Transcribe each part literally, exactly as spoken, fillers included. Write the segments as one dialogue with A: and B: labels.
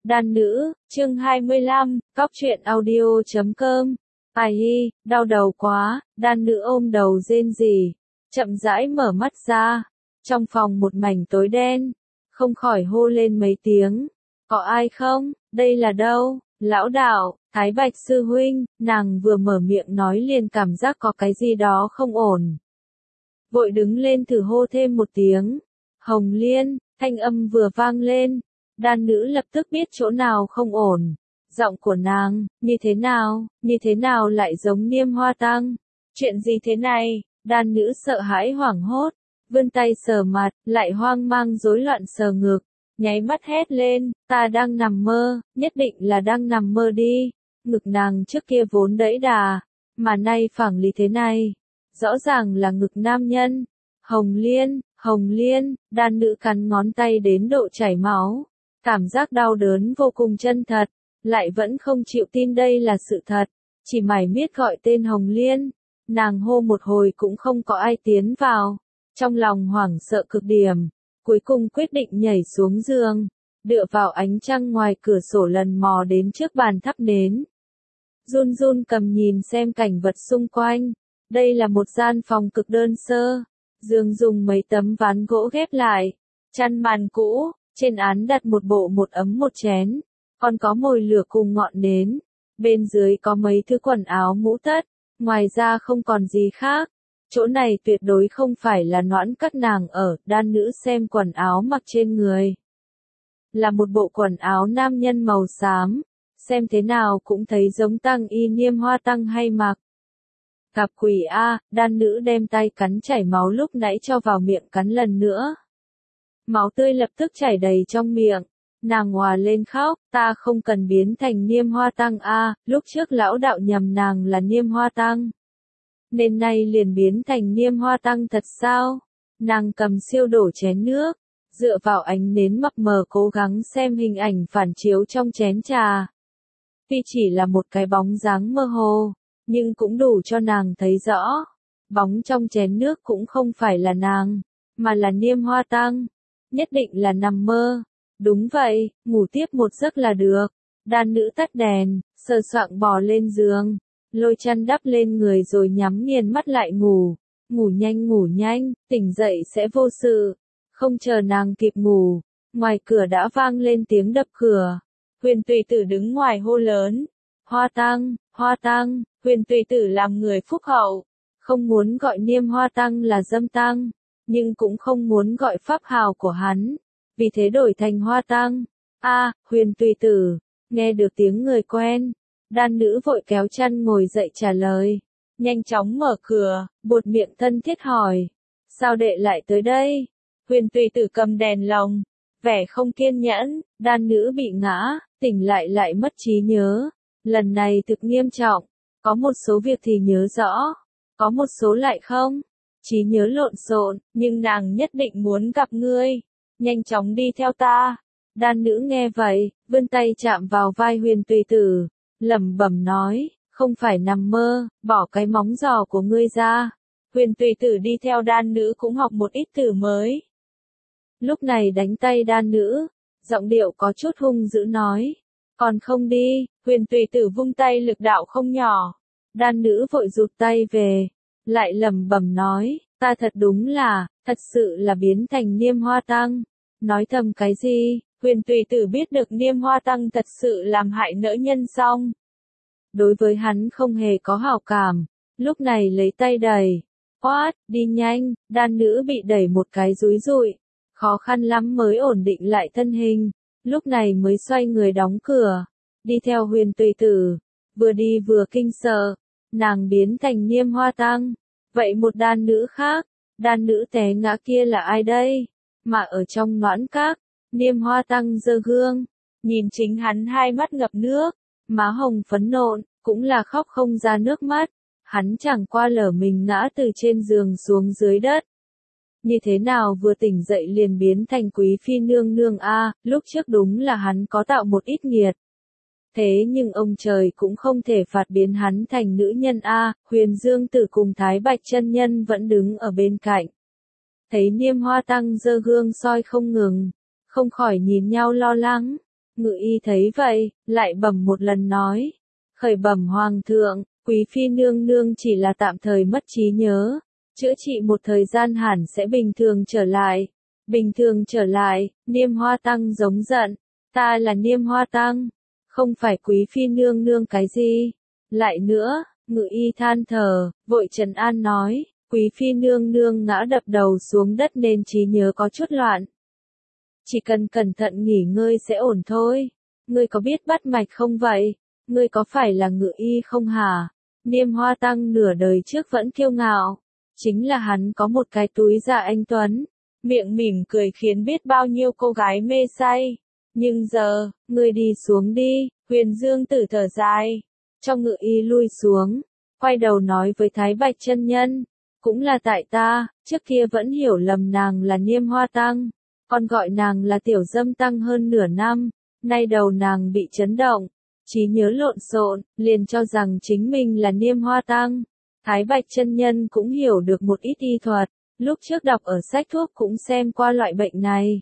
A: Đan nữ, chương hai mươi lăm, cóc truyện audio chấm com. Ai hi, đau đầu quá, đan nữ ôm đầu rên rỉ, chậm rãi mở mắt ra. Trong phòng một mảnh tối đen, không khỏi hô lên mấy tiếng. Có ai không? Đây là đâu? Lão đạo, Thái Bạch sư huynh. Nàng vừa mở miệng nói liền cảm giác có cái gì đó không ổn. Vội đứng lên thử hô thêm một tiếng. Hồng Liên, thanh âm vừa vang lên. Đan nữ lập tức biết chỗ nào không ổn. Giọng của nàng, như thế nào, như thế nào lại giống Niêm Hoa Tăng? Chuyện gì thế này? Đan nữ sợ hãi hoảng hốt, vươn tay sờ mặt, lại hoang mang rối loạn sờ ngực, nháy mắt hét lên, ta đang nằm mơ, nhất định là đang nằm mơ đi. Ngực nàng trước kia vốn đẫy đà, mà nay phẳng lý thế này, rõ ràng là ngực nam nhân. Hồng Liên, Hồng Liên, đan nữ cắn ngón tay đến độ chảy máu. Cảm giác đau đớn vô cùng chân thật, lại vẫn không chịu tin đây là sự thật, chỉ mải miết gọi tên Hồng Liên. Nàng hô một hồi cũng không có ai tiến vào, trong lòng hoảng sợ cực điểm, cuối cùng quyết định nhảy xuống giường, dựa vào ánh trăng ngoài cửa sổ lần mò đến trước bàn thắp nến. Run run cầm nhìn xem cảnh vật xung quanh, đây là một gian phòng cực đơn sơ, giường dùng mấy tấm ván gỗ ghép lại, chăn màn cũ. Trên án đặt một bộ một ấm một chén, còn có mồi lửa cùng ngọn nến, bên dưới có mấy thứ quần áo mũ tất, ngoài ra không còn gì khác. Chỗ này tuyệt đối không phải là noãn các nàng ở. Đan nữ xem quần áo mặc trên người. Là một bộ quần áo nam nhân màu xám, xem thế nào cũng thấy giống Tăng y Niêm Hoa Tăng hay mặc. Gặp quỷ a, đan nữ đem tay cắn chảy máu lúc nãy cho vào miệng cắn lần nữa. Máu tươi lập tức chảy đầy trong miệng, nàng hòa lên khóc, ta không cần biến thành Niêm Hoa Tăng a, lúc trước lão đạo nhầm nàng là Niêm Hoa Tăng. Nên nay liền biến thành Niêm Hoa Tăng thật sao? Nàng cầm siêu đổ chén nước, dựa vào ánh nến mập mờ cố gắng xem hình ảnh phản chiếu trong chén trà. Tuy chỉ là một cái bóng dáng mơ hồ, nhưng cũng đủ cho nàng thấy rõ. Bóng trong chén nước cũng không phải là nàng, mà là Niêm Hoa Tăng. Nhất định là nằm mơ. Đúng vậy, ngủ tiếp một giấc là được. Đan nữ tắt đèn, sờ soạng bò lên giường, lôi chăn đắp lên người rồi nhắm nghiền mắt lại ngủ. Ngủ nhanh ngủ nhanh, tỉnh dậy sẽ vô sự. Không chờ nàng kịp ngủ, ngoài cửa đã vang lên tiếng đập cửa. Huyền Tùy Tử đứng ngoài hô lớn. Hoa Tăng, Hoa Tăng, Huyền Tùy Tử làm người phúc hậu, không muốn gọi Niêm Hoa Tăng là dâm tăng, nhưng cũng không muốn gọi pháp hào của hắn, vì thế đổi thành Hoa Tăng. A, à, Huyền Tùy Tử, nghe được tiếng người quen, đan nữ vội kéo chăn ngồi dậy trả lời, nhanh chóng mở cửa, buột miệng thân thiết hỏi, sao đệ lại tới đây? Huyền Tùy Tử cầm đèn lồng, vẻ không kiên nhẫn, đan nữ bị ngã, tỉnh lại lại mất trí nhớ, lần này thực nghiêm trọng, có một số việc thì nhớ rõ, có một số lại không. Trí nhớ lộn xộn, nhưng nàng nhất định muốn gặp ngươi. Nhanh chóng đi theo ta. Đan nữ nghe vậy, vươn tay chạm vào vai Huyền Tùy Tử, lẩm bẩm nói, không phải nằm mơ, bỏ cái móng giò của ngươi ra. Huyền Tùy Tử đi theo đan nữ cũng học một ít từ mới. Lúc này đánh tay đan nữ, giọng điệu có chút hung dữ nói, còn không đi. Huyền Tùy Tử vung tay lực đạo không nhỏ. Đan nữ vội rụt tay về. Lại lẩm bẩm nói, ta thật đúng là, thật sự là biến thành Niêm Hoa Tăng. Nói thầm cái gì? Huyền Tùy Tử biết được Niêm Hoa Tăng thật sự làm hại nữ nhân xong. Đối với hắn không hề có hảo cảm, lúc này lấy tay đẩy. Oát, đi nhanh, đan nữ bị đẩy một cái dúi dụi, khó khăn lắm mới ổn định lại thân hình, lúc này mới xoay người đóng cửa, đi theo Huyền Tùy Tử, vừa đi vừa kinh sợ. Nàng biến thành Niêm Hoa Tăng. Vậy một đan nữ khác, đan nữ té ngã kia là ai đây? Mà ở trong noãn các, Niêm Hoa Tăng giơ gương, nhìn chính hắn hai mắt ngập nước, má hồng phấn nộn, cũng là khóc không ra nước mắt. Hắn chẳng qua lở mình ngã từ trên giường xuống dưới đất. Như thế nào vừa tỉnh dậy liền biến thành quý phi nương nương a, lúc trước đúng là hắn có tạo một ít nghiệt. Thế nhưng ông trời cũng không thể phạt biến hắn thành nữ nhân a. Huyền Dương Tử cùng Thái Bạch chân nhân vẫn đứng ở bên cạnh. Thấy Niêm Hoa Tăng giơ gương soi không ngừng, không khỏi nhìn nhau lo lắng. Ngự y thấy vậy, lại bẩm một lần nói. Khởi bẩm hoàng thượng, quý phi nương nương chỉ là tạm thời mất trí nhớ. Chữa trị một thời gian hẳn sẽ bình thường trở lại. Bình thường trở lại, Niêm Hoa Tăng giống giận. Ta là Niêm Hoa Tăng, không phải quý phi nương nương cái gì. Lại nữa, ngự y than thở, vội trấn an nói, quý phi nương nương ngã đập đầu xuống đất nên trí nhớ có chút loạn. Chỉ cần cẩn thận nghỉ ngơi sẽ ổn thôi. Ngươi có biết bắt mạch không vậy? Ngươi có phải là ngự y không hả? Niêm Hoa Tăng nửa đời trước vẫn kiêu ngạo. Chính là hắn có một cái túi dạ anh tuấn. Miệng mỉm cười khiến biết bao nhiêu cô gái mê say. Nhưng giờ, ngươi đi xuống đi, Huyền Dương Tử thở dài. Trong ngự y lui xuống, quay đầu nói với Thái Bạch chân nhân. Cũng là tại ta, trước kia vẫn hiểu lầm nàng là Niêm Hoa Tăng. Còn gọi nàng là Tiểu Dâm Tăng hơn nửa năm. Nay đầu nàng bị chấn động. Trí nhớ lộn xộn, liền cho rằng chính mình là Niêm Hoa Tăng. Thái Bạch chân nhân cũng hiểu được một ít y thuật. Lúc trước đọc ở sách thuốc cũng xem qua loại bệnh này.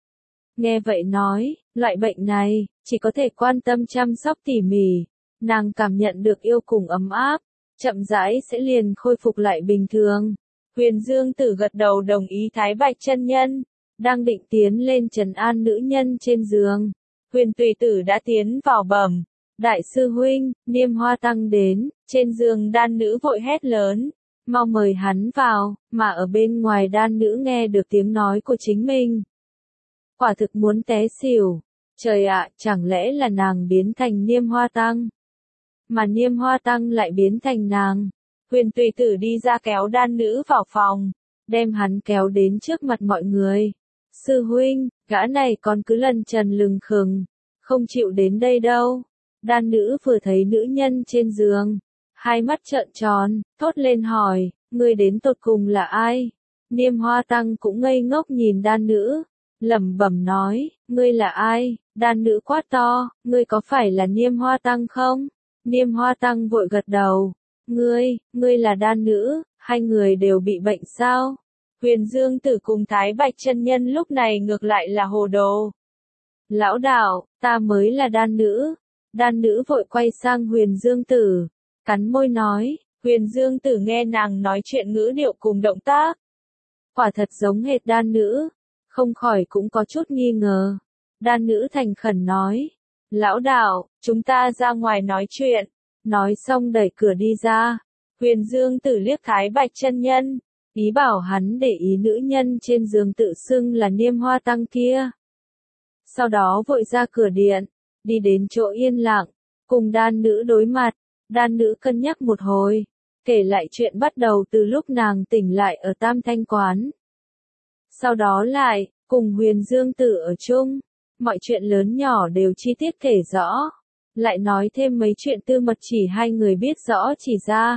A: Nghe vậy nói, loại bệnh này, chỉ có thể quan tâm chăm sóc tỉ mỉ. Nàng cảm nhận được yêu cùng ấm áp, chậm rãi sẽ liền khôi phục lại bình thường. Huyền Dương Tử gật đầu đồng ý Thái Bạch chân nhân, đang định tiến lên trấn an nữ nhân trên giường. Huyền Tùy Tử đã tiến vào bẩm, đại sư huynh, Niêm Hoa Tăng đến, trên giường đan nữ vội hét lớn. Mau mời hắn vào, mà ở bên ngoài đan nữ nghe được tiếng nói của chính mình. Quả thực muốn té xỉu. Trời ạ, chẳng lẽ là nàng biến thành Niêm Hoa Tăng? Mà Niêm Hoa Tăng lại biến thành nàng. Huyền Tùy Tử đi ra kéo đan nữ vào phòng, đem hắn kéo đến trước mặt mọi người. Sư huynh, gã này còn cứ lần trần lừng khừng, không chịu đến đây đâu. Đan nữ vừa thấy nữ nhân trên giường, hai mắt trợn tròn, thốt lên hỏi, ngươi đến tột cùng là ai? Niêm Hoa Tăng cũng ngây ngốc nhìn đan nữ, lẩm bẩm nói, ngươi là ai? Đan nữ quát to, ngươi có phải là Niêm Hoa Tăng không? Niêm Hoa Tăng vội gật đầu, ngươi, ngươi là đan nữ, hai người đều bị bệnh sao? Huyền Dương Tử cùng Thái Bạch chân nhân lúc này ngược lại là hồ đồ. Lão đạo, ta mới là đan nữ. Đan nữ vội quay sang Huyền Dương Tử, cắn môi nói. Huyền Dương Tử nghe nàng nói chuyện ngữ điệu cùng động tác, quả thật giống hệt đan nữ, không khỏi cũng có chút nghi ngờ. Đan nữ thành khẩn nói, lão đạo, chúng ta ra ngoài nói chuyện. Nói xong đẩy cửa đi ra. Huyền Dương Tử liếc Thái Bạch chân nhân, ý bảo hắn để ý nữ nhân trên giường tự xưng là Niêm Hoa Tăng kia. Sau đó vội ra cửa điện, đi đến chỗ yên lặng, cùng đan nữ đối mặt. Đan nữ cân nhắc một hồi, kể lại chuyện bắt đầu từ lúc nàng tỉnh lại ở Tam Thanh Quán. Sau đó lại, cùng Huyền Dương Tử ở chung, mọi chuyện lớn nhỏ đều chi tiết kể rõ. Lại nói thêm mấy chuyện tư mật chỉ hai người biết rõ chỉ ra.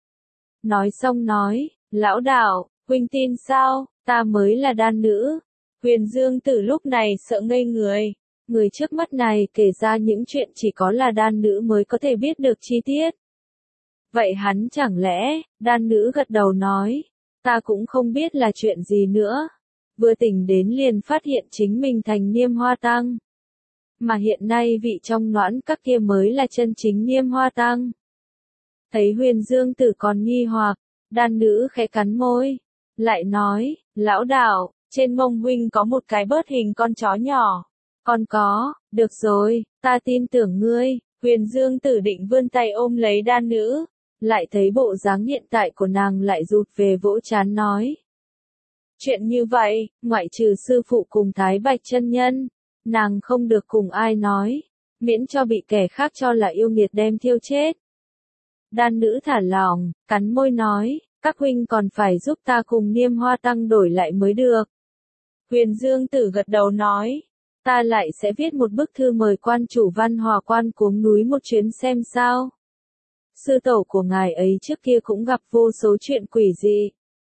A: Nói xong nói, lão đạo, huynh tin sao, ta mới là đan nữ. Huyền Dương Tử lúc này sợ ngây người. Người trước mắt này kể ra những chuyện chỉ có là đan nữ mới có thể biết được chi tiết. Vậy hắn chẳng lẽ, đan nữ gật đầu nói, ta cũng không biết là chuyện gì nữa. Vừa tỉnh đến liền phát hiện chính mình thành Niêm Hoa Tăng. Mà hiện nay vị trong noãn các kia mới là chân chính Niêm Hoa Tăng. Thấy Huyền Dương Tử còn nghi hoặc, đan nữ khẽ cắn môi, lại nói, lão đạo, trên mông huynh có một cái bớt hình con chó nhỏ. Còn có, được rồi, ta tin tưởng ngươi. Huyền Dương Tử định vươn tay ôm lấy đan nữ, lại thấy bộ dáng hiện tại của nàng lại rụt về vỗ trán nói. Chuyện như vậy, ngoại trừ sư phụ cùng Thái Bạch chân nhân, nàng không được cùng ai nói, miễn cho bị kẻ khác cho là yêu nghiệt đem thiêu chết. Đan nữ thả lỏng, cắn môi nói, các huynh còn phải giúp ta cùng Niêm Hoa Tăng đổi lại mới được. Huyền Dương Tử gật đầu nói, ta lại sẽ viết một bức thư mời quan chủ Văn Hòa Quan cuống núi một chuyến xem sao. Sư tổ của ngài ấy trước kia cũng gặp vô số chuyện quỷ dị.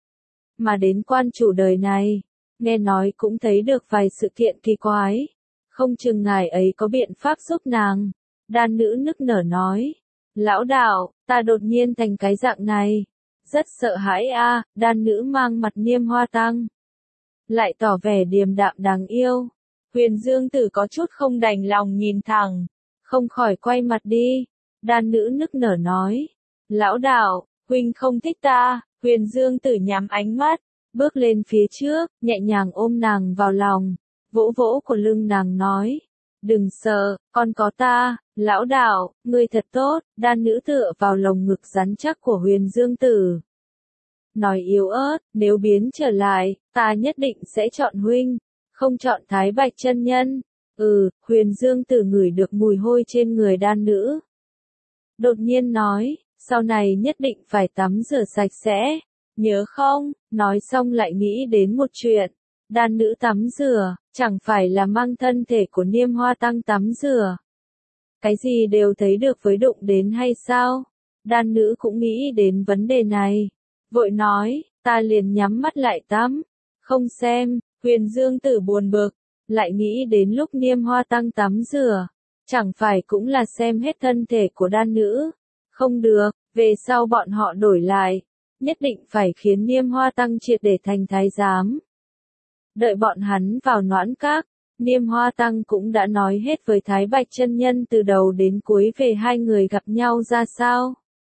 A: Mà đến quan chủ đời này, nghe nói cũng thấy được vài sự kiện kỳ quái. Không chừng ngài ấy có biện pháp giúp nàng. Đan nữ nức nở nói, lão đạo, ta đột nhiên thành cái dạng này. Rất sợ hãi a. Đan nữ mang mặt Niêm Hoa Tăng, lại tỏ vẻ điềm đạm đáng yêu. Huyền Dương Tử có chút không đành lòng nhìn thẳng, không khỏi quay mặt đi. Đan nữ nức nở nói, lão đạo, huynh không thích ta. Huyền Dương Tử nhắm ánh mắt, bước lên phía trước, nhẹ nhàng ôm nàng vào lòng, vỗ vỗ của lưng nàng nói, đừng sợ, con có ta. Lão đạo, ngươi thật tốt. Đan nữ tựa vào lồng ngực rắn chắc của Huyền Dương Tử, nói yếu ớt, nếu biến trở lại, ta nhất định sẽ chọn huynh, không chọn Thái Bạch chân nhân. Ừ. Huyền Dương Tử ngửi được mùi hôi trên người đan nữ, đột nhiên nói, sau này nhất định phải tắm rửa sạch sẽ, nhớ không? Nói xong lại nghĩ đến một chuyện, đan nữ tắm rửa, chẳng phải là mang thân thể của Niêm Hoa Tăng tắm rửa. Cái gì đều thấy được với đụng đến hay sao? Đan nữ cũng nghĩ đến vấn đề này, vội nói, ta liền nhắm mắt lại tắm, không xem. Huyền Dương Tử buồn bực, lại nghĩ đến lúc Niêm Hoa Tăng tắm rửa, chẳng phải cũng là xem hết thân thể của đan nữ. Không được, về sau bọn họ đổi lại, nhất định phải khiến Niêm Hoa Tăng triệt để thành thái giám. Đợi bọn hắn vào Noãn Các, Niêm Hoa Tăng cũng đã nói hết với Thái Bạch chân nhân từ đầu đến cuối về hai người gặp nhau ra sao,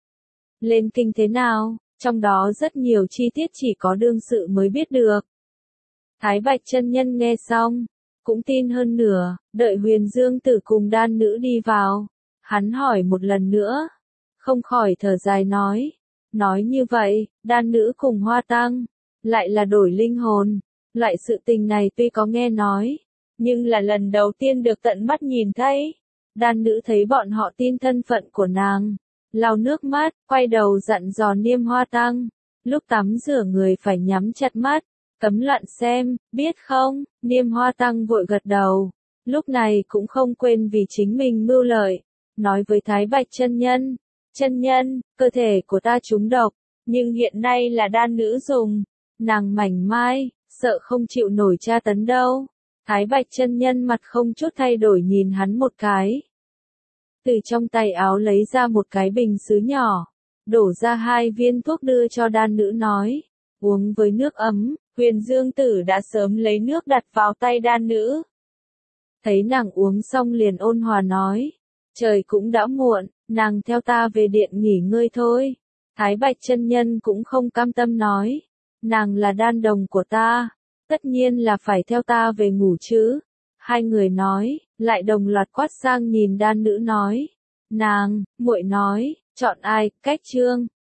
A: lên kinh thế nào, trong đó rất nhiều chi tiết chỉ có đương sự mới biết được. Thái Bạch chân nhân nghe xong, cũng tin hơn nửa. Đợi Huyền Dương Tử cùng đan nữ đi vào, hắn hỏi một lần nữa, không khỏi thở dài nói, nói như vậy, đan nữ cùng Hoa Tăng, lại là đổi linh hồn. Loại sự tình này tuy có nghe nói, nhưng là lần đầu tiên được tận mắt nhìn thấy. Đan nữ thấy bọn họ tin thân phận của nàng, lau nước mắt, quay đầu dặn dò Niêm Hoa Tăng, lúc tắm rửa người phải nhắm chặt mắt, cấm loạn xem, biết không? Niêm Hoa Tăng vội gật đầu, lúc này cũng không quên vì chính mình mưu lợi, nói với Thái Bạch chân nhân, chân nhân, cơ thể của ta trúng độc, nhưng hiện nay là đan nữ dùng, nàng mảnh mai, sợ không chịu nổi tra tấn đâu. Thái Bạch chân nhân mặt không chút thay đổi nhìn hắn một cái, từ trong tay áo lấy ra một cái bình sứ nhỏ, đổ ra hai viên thuốc đưa cho đan nữ nói, uống với nước ấm. Huyền Dương Tử đã sớm lấy nước đặt vào tay đan nữ, thấy nàng uống xong liền ôn hòa nói, trời cũng đã muộn, nàng theo ta về điện nghỉ ngơi thôi. Thái Bạch chân nhân cũng không cam tâm nói, nàng là đan đồng của ta, tất nhiên là phải theo ta về ngủ chứ. Hai người nói, lại đồng loạt quát sang nhìn đan nữ nói, nàng, muội nói, chọn ai? Cách chương